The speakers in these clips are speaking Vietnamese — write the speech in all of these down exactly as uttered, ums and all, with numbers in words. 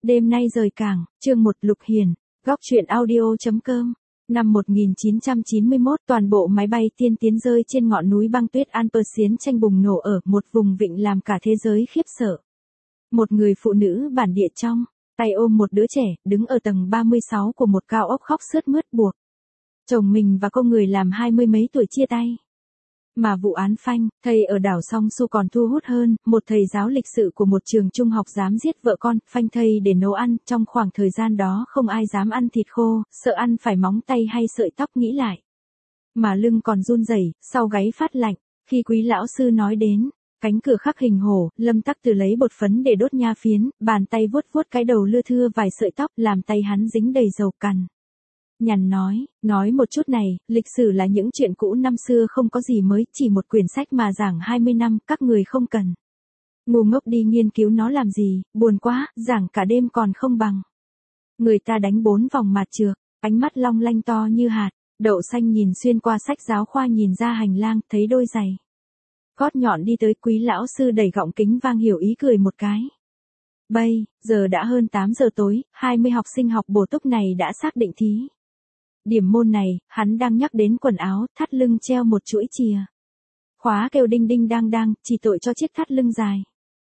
Đêm nay rời cảng, chương một Lục Hiền, góc truyện audio.com. Năm một nghìn chín trăm chín mươi mốt, toàn bộ máy bay tiên tiến rơi trên ngọn núi băng tuyết Alps chiến tranh bùng nổ ở một vùng vịnh làm cả thế giới khiếp sợ. Một người phụ nữ bản địa trong tay ôm một đứa trẻ, đứng ở tầng ba mươi sáu của một cao ốc khóc sướt mướt buộc chồng mình và cô người làm hai mươi mấy tuổi chia tay. Mà vụ án phanh, thầy ở đảo Song Su còn thu hút hơn, một thầy giáo lịch sự của một trường trung học dám giết vợ con, phanh thầy để nấu ăn, trong khoảng thời gian đó không ai dám ăn thịt khô, sợ ăn phải móng tay hay sợi tóc nghĩ lại. Mà lưng còn run rẩy, sau gáy phát lạnh, khi quý lão sư nói đến cánh cửa khắc hình hổ, Lâm Tắc Từ lấy bột phấn để đốt nha phiến, bàn tay vuốt vuốt cái đầu lưa thưa vài sợi tóc, làm tay hắn dính đầy dầu cằn. Nhằn nói, nói một chút này, lịch sử là những chuyện cũ năm xưa không có gì mới, chỉ một quyển sách mà giảng hai mươi năm, các người không cần ngu ngốc đi nghiên cứu nó làm gì, buồn quá, giảng cả đêm còn không bằng. Người ta đánh bốn vòng mạt trược, ánh mắt long lanh to như hạt, đậu xanh nhìn xuyên qua sách giáo khoa nhìn ra hành lang, thấy đôi giày gót nhọn đi tới, quý lão sư đẩy gọng kính vang hiểu ý cười một cái. Bây giờ đã hơn tám giờ tối, hai mươi học sinh học bổ túc này đã xác định thí điểm môn này, hắn đang nhắc đến quần áo, thắt lưng treo một chuỗi chìa khóa kêu đinh đinh đang đang, chỉ tội cho chiếc thắt lưng dài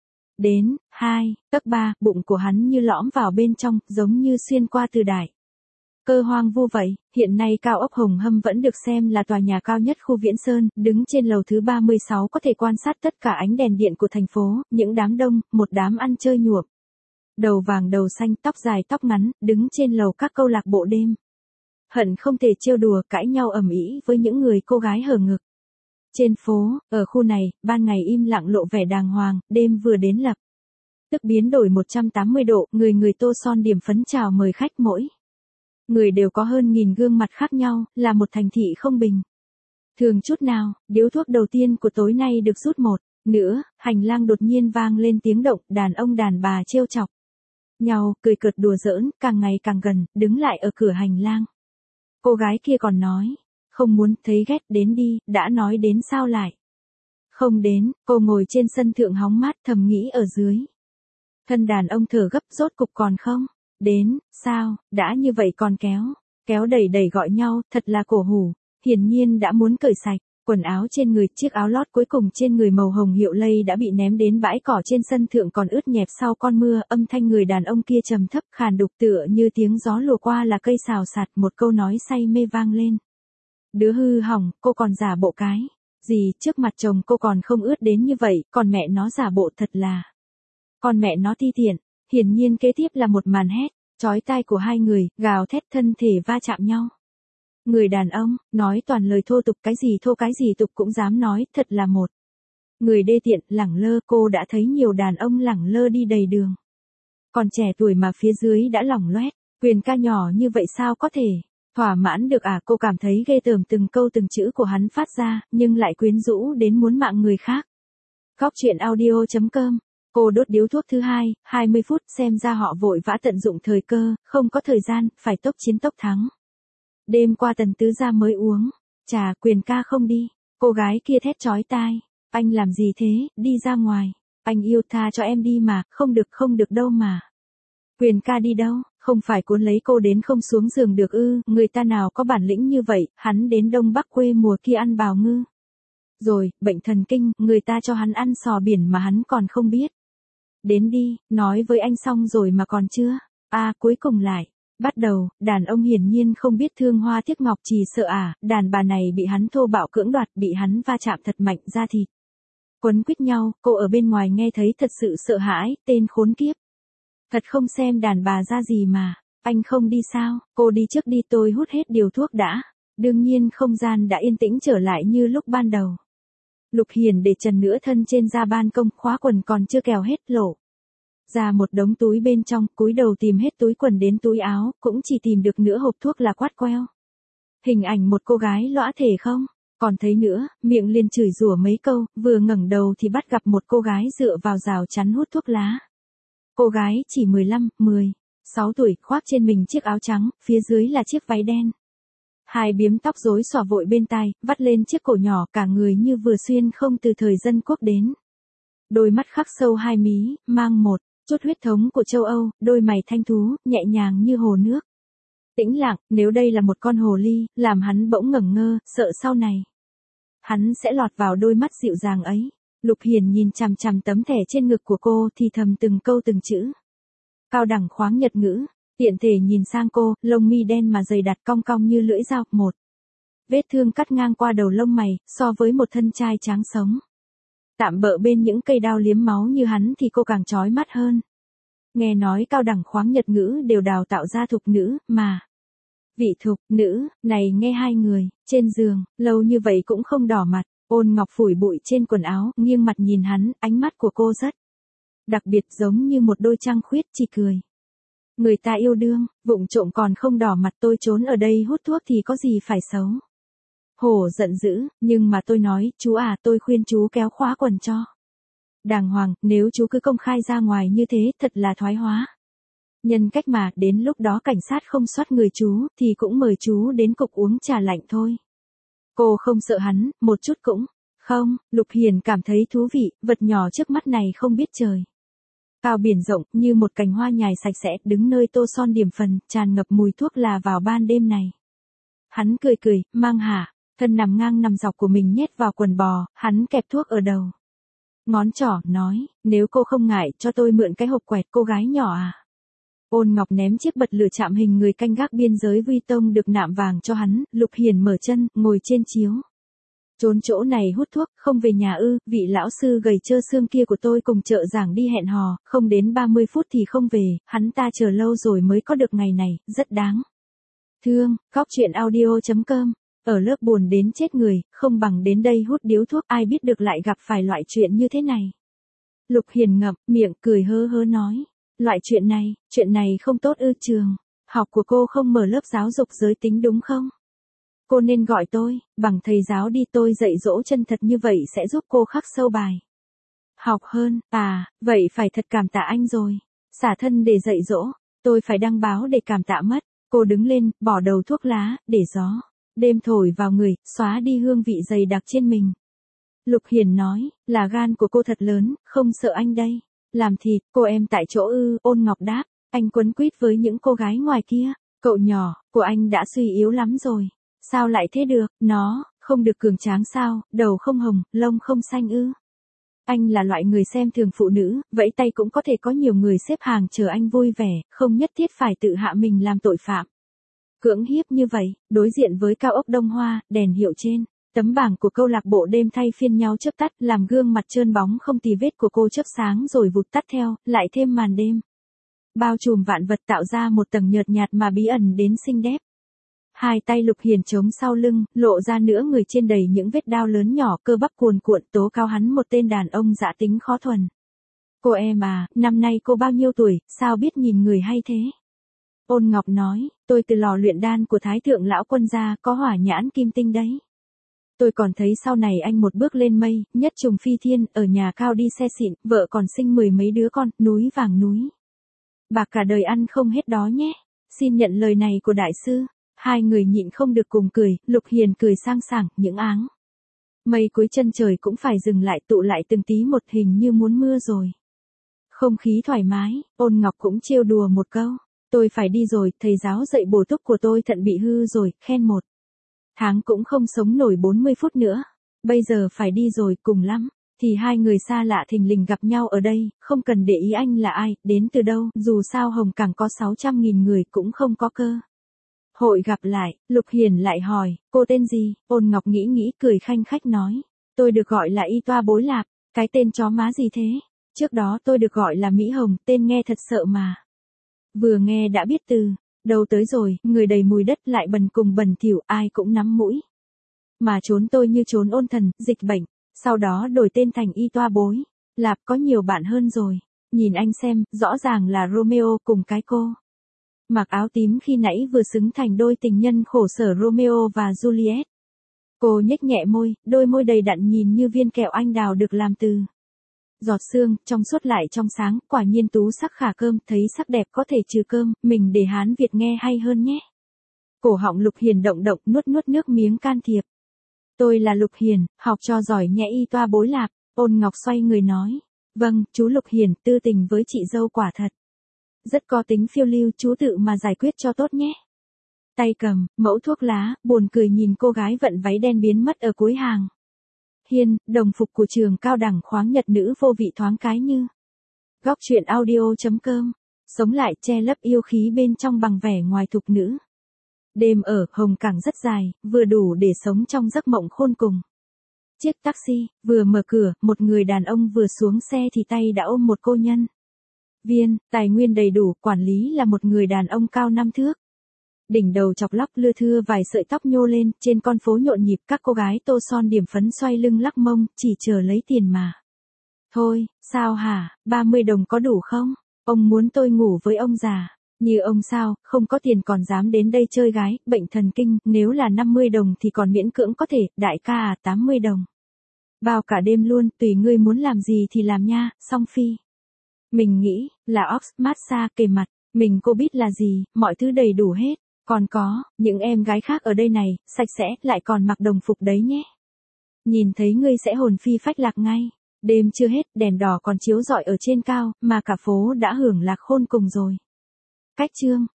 đến hai tấc ba, bụng của hắn như lõm vào bên trong, giống như xuyên qua từ đại cơ hoang vu vậy. Hiện nay cao ốc Hồng Hâm vẫn được xem là tòa nhà cao nhất khu Viễn Sơn, đứng trên lầu thứ ba mươi sáu có thể quan sát tất cả ánh đèn điện của thành phố, những đám đông, một đám ăn chơi nhuộm đầu vàng đầu xanh, tóc dài tóc ngắn, đứng trên lầu các câu lạc bộ đêm. Hận không thể trêu đùa cãi nhau ầm ĩ với những người cô gái hở ngực. Trên phố, ở khu này, ban ngày im lặng lộ vẻ đàng hoàng, đêm vừa đến lập tức biến đổi một trăm tám mươi độ, người người tô son điểm phấn chào mời khách, mỗi người đều có hơn nghìn gương mặt khác nhau, là một thành thị không bình thường chút nào. Điếu thuốc đầu tiên của tối nay được rút một nữa, hành lang đột nhiên vang lên tiếng động, đàn ông đàn bà trêu chọc nhau, cười cợt đùa giỡn, càng ngày càng gần, đứng lại ở cửa hành lang. Cô gái kia còn nói, không muốn, thấy ghét, đến đi, đã nói đến sao lại không đến. Cô ngồi trên sân thượng hóng mát, thầm nghĩ ở dưới thân đàn ông thở gấp, rốt cục còn không đến, sao, đã như vậy còn kéo, kéo đẩy đẩy gọi nhau, thật là cổ hủ. Hiển nhiên đã muốn cởi sạch quần áo trên người, chiếc áo lót cuối cùng trên người màu hồng hiệu lây đã bị ném đến bãi cỏ trên sân thượng còn ướt nhẹp sau con mưa. Âm thanh người đàn ông kia trầm thấp khàn đục tựa như tiếng gió lùa qua là cây xào xạc, một câu nói say mê vang lên. Đứa hư hỏng, cô còn giả bộ cái gì, trước mặt chồng cô còn không ướt đến như vậy, còn mẹ nó giả bộ thật là con mẹ nó ti tiện. Hiển nhiên kế tiếp là một màn hét chói tai của hai người, gào thét thân thể va chạm nhau. Người đàn ông nói toàn lời thô tục, cái gì thô cái gì tục cũng dám nói, thật là một người đê tiện, lẳng lơ. Cô đã thấy nhiều đàn ông lẳng lơ đi đầy đường, còn trẻ tuổi mà phía dưới đã lỏng loét. Quyền ca nhỏ như vậy sao có thể thỏa mãn được à? Cô cảm thấy ghê tởm từng câu từng chữ của hắn phát ra, nhưng lại quyến rũ đến muốn mạng người khác. Góc truyện audio.com. Cô đốt điếu thuốc thứ hai, hai mươi phút, xem ra họ vội vã tận dụng thời cơ, không có thời gian, phải tốc chiến tốc thắng. Đêm qua Tần Tứ Gia mới uống trà, Quyền ca không đi. Cô gái kia thét chói tai, anh làm gì thế, đi ra ngoài, anh yêu, tha cho em đi mà, không được không được đâu mà. Quyền ca đi đâu, không phải cuốn lấy cô đến không xuống giường được ư? Người ta nào có bản lĩnh như vậy, hắn đến Đông Bắc quê mùa kia ăn bào ngư rồi, bệnh thần kinh, người ta cho hắn ăn sò biển mà hắn còn không biết. Đến đi, nói với anh xong rồi mà còn chưa. À, cuối cùng lại bắt đầu. Đàn ông hiển nhiên không biết thương hoa tiếc ngọc, chỉ sợ à, đàn bà này bị hắn thô bạo cưỡng đoạt, bị hắn va chạm thật mạnh, da thịt quấn quýt nhau. Cô ở bên ngoài nghe thấy thật sự sợ hãi, tên khốn kiếp thật không xem đàn bà ra gì mà. Anh không đi sao? Cô đi trước đi, tôi hút hết điều thuốc đã. Đương nhiên không gian đã yên tĩnh trở lại như lúc ban đầu. Lục Hiền để trần nửa thân trên ra ban công, khóa quần còn chưa kèo hết, lộ ra một đống túi bên trong, cúi đầu tìm hết túi quần đến túi áo, cũng chỉ tìm được nửa hộp thuốc là quát queo. Hình ảnh một cô gái lõa thể không còn thấy nữa, miệng liền chửi rủa mấy câu, vừa ngẩng đầu thì bắt gặp một cô gái dựa vào rào chắn hút thuốc lá. Cô gái chỉ mười lăm, mười sáu tuổi, khoác trên mình chiếc áo trắng, phía dưới là chiếc váy đen. Hai biếm tóc rối xõa vội bên tai, vắt lên chiếc cổ nhỏ, cả người như vừa xuyên không từ thời dân quốc đến. Đôi mắt khắc sâu hai mí, mang một chút huyết thống của châu Âu, đôi mày thanh thú, nhẹ nhàng như hồ nước. Tĩnh lặng, nếu đây là một con hồ ly, làm hắn bỗng ngẩn ngơ, sợ sau này hắn sẽ lọt vào đôi mắt dịu dàng ấy. Lục Hiền nhìn chằm chằm tấm thẻ trên ngực của cô thì thầm từng câu từng chữ. Cao đẳng khoáng Nhật ngữ, tiện thể nhìn sang cô, lông mi đen mà dày đặc cong cong như lưỡi dao, một vết thương cắt ngang qua đầu lông mày, so với một thân trai tráng sống tạm bợ bên những cây đao liếm máu như hắn thì cô càng chói mắt hơn. Nghe nói cao đẳng khoáng Nhật ngữ đều đào tạo ra thục nữ, mà vị thục nữ này nghe hai người trên giường lâu như vậy cũng không đỏ mặt. Ôn Ngọc phủi bụi trên quần áo, nghiêng mặt nhìn hắn, ánh mắt của cô rất đặc biệt, giống như một đôi trăng khuyết, chỉ cười. Người ta yêu đương, vụng trộm còn không đỏ mặt, tôi trốn ở đây hút thuốc thì có gì phải xấu. Hổ giận dữ, nhưng mà tôi nói, chú à, tôi khuyên chú kéo khóa quần cho đàng hoàng, nếu chú cứ công khai ra ngoài như thế, thật là thoái hóa nhân cách mà, đến lúc đó cảnh sát không soát người chú, thì cũng mời chú đến cục uống trà lạnh thôi. Cô không sợ hắn, một chút cũng không. Lục Hiền cảm thấy thú vị, vật nhỏ trước mắt này không biết trời cao biển rộng, như một cành hoa nhài sạch sẽ, đứng nơi tô son điểm phần, tràn ngập mùi thuốc là vào ban đêm này. Hắn cười cười, mang hả, thân nằm ngang nằm dọc của mình nhét vào quần bò, hắn kẹp thuốc ở đầu ngón trỏ, nói, nếu cô không ngại, cho tôi mượn cái hộp quẹt, cô gái nhỏ à. Ôn Ngọc ném chiếc bật lửa chạm hình người canh gác biên giới Vuitton tông được nạm vàng cho hắn. Lục Hiền mở chân, ngồi trên chiếu. Trốn chỗ này hút thuốc, không về nhà ư? Vị lão sư gầy trơ xương kia của tôi cùng trợ giảng đi hẹn hò, không đến ba mươi phút thì không về, hắn ta chờ lâu rồi mới có được ngày này, rất đáng thương. Góc truyện audio chấm com. Ở lớp buồn đến chết người, không bằng đến đây hút điếu thuốc, ai biết được lại gặp phải loại chuyện như thế này. Lục Hiền ngậm miệng, cười hớ hớ nói. Loại chuyện này, chuyện này không tốt ư? Trường học của cô không mở lớp giáo dục giới tính đúng không? Cô nên gọi tôi bằng thầy giáo đi, tôi dạy dỗ chân thật như vậy sẽ giúp cô khắc sâu bài học hơn. À, vậy phải thật cảm tạ anh rồi. Xả thân để dạy dỗ, tôi phải đăng báo để cảm tạ mất. Cô đứng lên, bỏ đầu thuốc lá, để gió đêm thổi vào người, xóa đi hương vị dày đặc trên mình. Lục Hiền nói, là gan của cô thật lớn, không sợ anh đây. Làm thịt, cô em tại chỗ ư? Ôn Ngọc đáp, anh quấn quýt với những cô gái ngoài kia. Cậu nhỏ, của anh đã suy yếu lắm rồi. Sao lại thế được, nó, không được cường tráng sao, đầu không hồng, lông không xanh ư? Anh là loại người xem thường phụ nữ, vẫy tay cũng có thể có nhiều người xếp hàng chờ anh vui vẻ, không nhất thiết phải tự hạ mình làm tội phạm cưỡng hiếp như vậy. Đối diện với cao ốc Đông Hoa, đèn hiệu trên tấm bảng của câu lạc bộ đêm thay phiên nhau chớp tắt, làm gương mặt trơn bóng không tì vết của cô chớp sáng rồi vụt tắt theo, lại thêm màn đêm bao trùm vạn vật, tạo ra một tầng nhợt nhạt mà bí ẩn đến xinh đẹp. Hai tay Lục Hiền chống sau lưng, lộ ra nửa người trên đầy những vết đao lớn nhỏ, cơ bắp cuồn cuộn, tố cao hắn một tên đàn ông dã tính khó thuần. Cô em à, năm nay cô bao nhiêu tuổi, sao biết nhìn người hay thế? Ôn Ngọc nói, tôi từ lò luyện đan của Thái thượng lão quân gia, có hỏa nhãn kim tinh đấy. Tôi còn thấy sau này anh một bước lên mây, nhất trùng phi thiên, ở nhà cao đi xe xịn, vợ còn sinh mười mấy đứa con, núi vàng núi bạc cả đời ăn không hết đó nhé. Xin nhận lời này của đại sư. Hai người nhịn không được cùng cười, Lục Hiền cười sang sảng, những áng mây cuối chân trời cũng phải dừng lại, tụ lại từng tí một, hình như muốn mưa rồi. Không khí thoải mái, Ôn Ngọc cũng trêu đùa một câu. Tôi phải đi rồi, thầy giáo dạy bổ túc của tôi thận bị hư rồi, khen một tháng cũng không sống nổi bốn mươi phút nữa. Bây giờ phải đi rồi, cùng lắm thì hai người xa lạ thình lình gặp nhau ở đây, không cần để ý anh là ai, đến từ đâu, dù sao Hồng Cảng có sáu trăm nghìn người cũng không có cơ hội gặp lại. Lục Hiền lại hỏi, cô tên gì? Ôn Ngọc nghĩ nghĩ, cười khanh khách nói, tôi được gọi là Y Toa Bối Lạp. Cái tên chó má gì thế? Trước đó tôi được gọi là Mỹ Hồng, tên nghe thật sợ mà. Vừa nghe đã biết từ đâu tới rồi, người đầy mùi đất lại bần cùng bẩn thỉu, ai cũng nắm mũi mà trốn tôi như trốn ôn thần, dịch bệnh. Sau đó đổi tên thành Y Toa Bối Lạp, có nhiều bạn hơn rồi. Nhìn anh xem, rõ ràng là Romeo cùng cái cô mặc áo tím khi nãy vừa xứng thành đôi tình nhân khổ sở Romeo và Juliet. Cô nhếch nhẹ môi, đôi môi đầy đặn nhìn như viên kẹo anh đào được làm từ giọt sương, trong suốt lại trong sáng, quả nhiên tú sắc khả cơm, thấy sắc đẹp có thể trừ cơm, mình để Hán Việt nghe hay hơn nhé. Cổ họng Lục Hiền động động, nuốt nuốt nước miếng can thiệp. Tôi là Lục Hiền, học cho giỏi nhẽ Y Toa Bối Lạp. Ôn Ngọc xoay người nói, Vâng, chú Lục Hiền, tư tình với chị dâu quả thật. Rất có tính phiêu lưu, chú tự mà giải quyết cho tốt nhé. Tay cầm, mẫu thuốc lá, buồn cười nhìn cô gái vận váy đen biến mất ở cuối hàng. Hiên, đồng phục của trường cao đẳng khoáng nhật nữ vô vị thoáng cái như. Góc truyện audio chấm com. Sống lại che lấp yêu khí bên trong bằng vẻ ngoài thục nữ. Đêm ở Hồng Cảng rất dài, vừa đủ để sống trong giấc mộng khôn cùng. Chiếc taxi, vừa mở cửa, một người đàn ông vừa xuống xe thì tay đã ôm một cô nhân viên, tài nguyên đầy đủ, quản lý là một người đàn ông cao năm thước. Đỉnh đầu chọc lóc lưa thưa vài sợi tóc nhô lên, trên con phố nhộn nhịp các cô gái tô son điểm phấn xoay lưng lắc mông, chỉ chờ lấy tiền mà. Thôi, sao hả, ba mươi đồng có đủ không? Ông muốn tôi ngủ với ông già. Như ông sao, không có tiền còn dám đến đây chơi gái, bệnh thần kinh, nếu là năm mươi đồng thì còn miễn cưỡng có thể, đại ca à, tám mươi đồng. Bao cả đêm luôn, tùy ngươi muốn làm gì thì làm nha, song phi. Mình nghĩ, là ox, massage, kề mặt, mình cô biết là gì, mọi thứ đầy đủ hết. Còn có, những em gái khác ở đây này, sạch sẽ, lại còn mặc đồng phục đấy nhé. Nhìn thấy ngươi sẽ hồn phi phách lạc ngay. Đêm chưa hết, đèn đỏ còn chiếu rọi ở trên cao, mà cả phố đã hưởng lạc khôn cùng rồi. Cách chương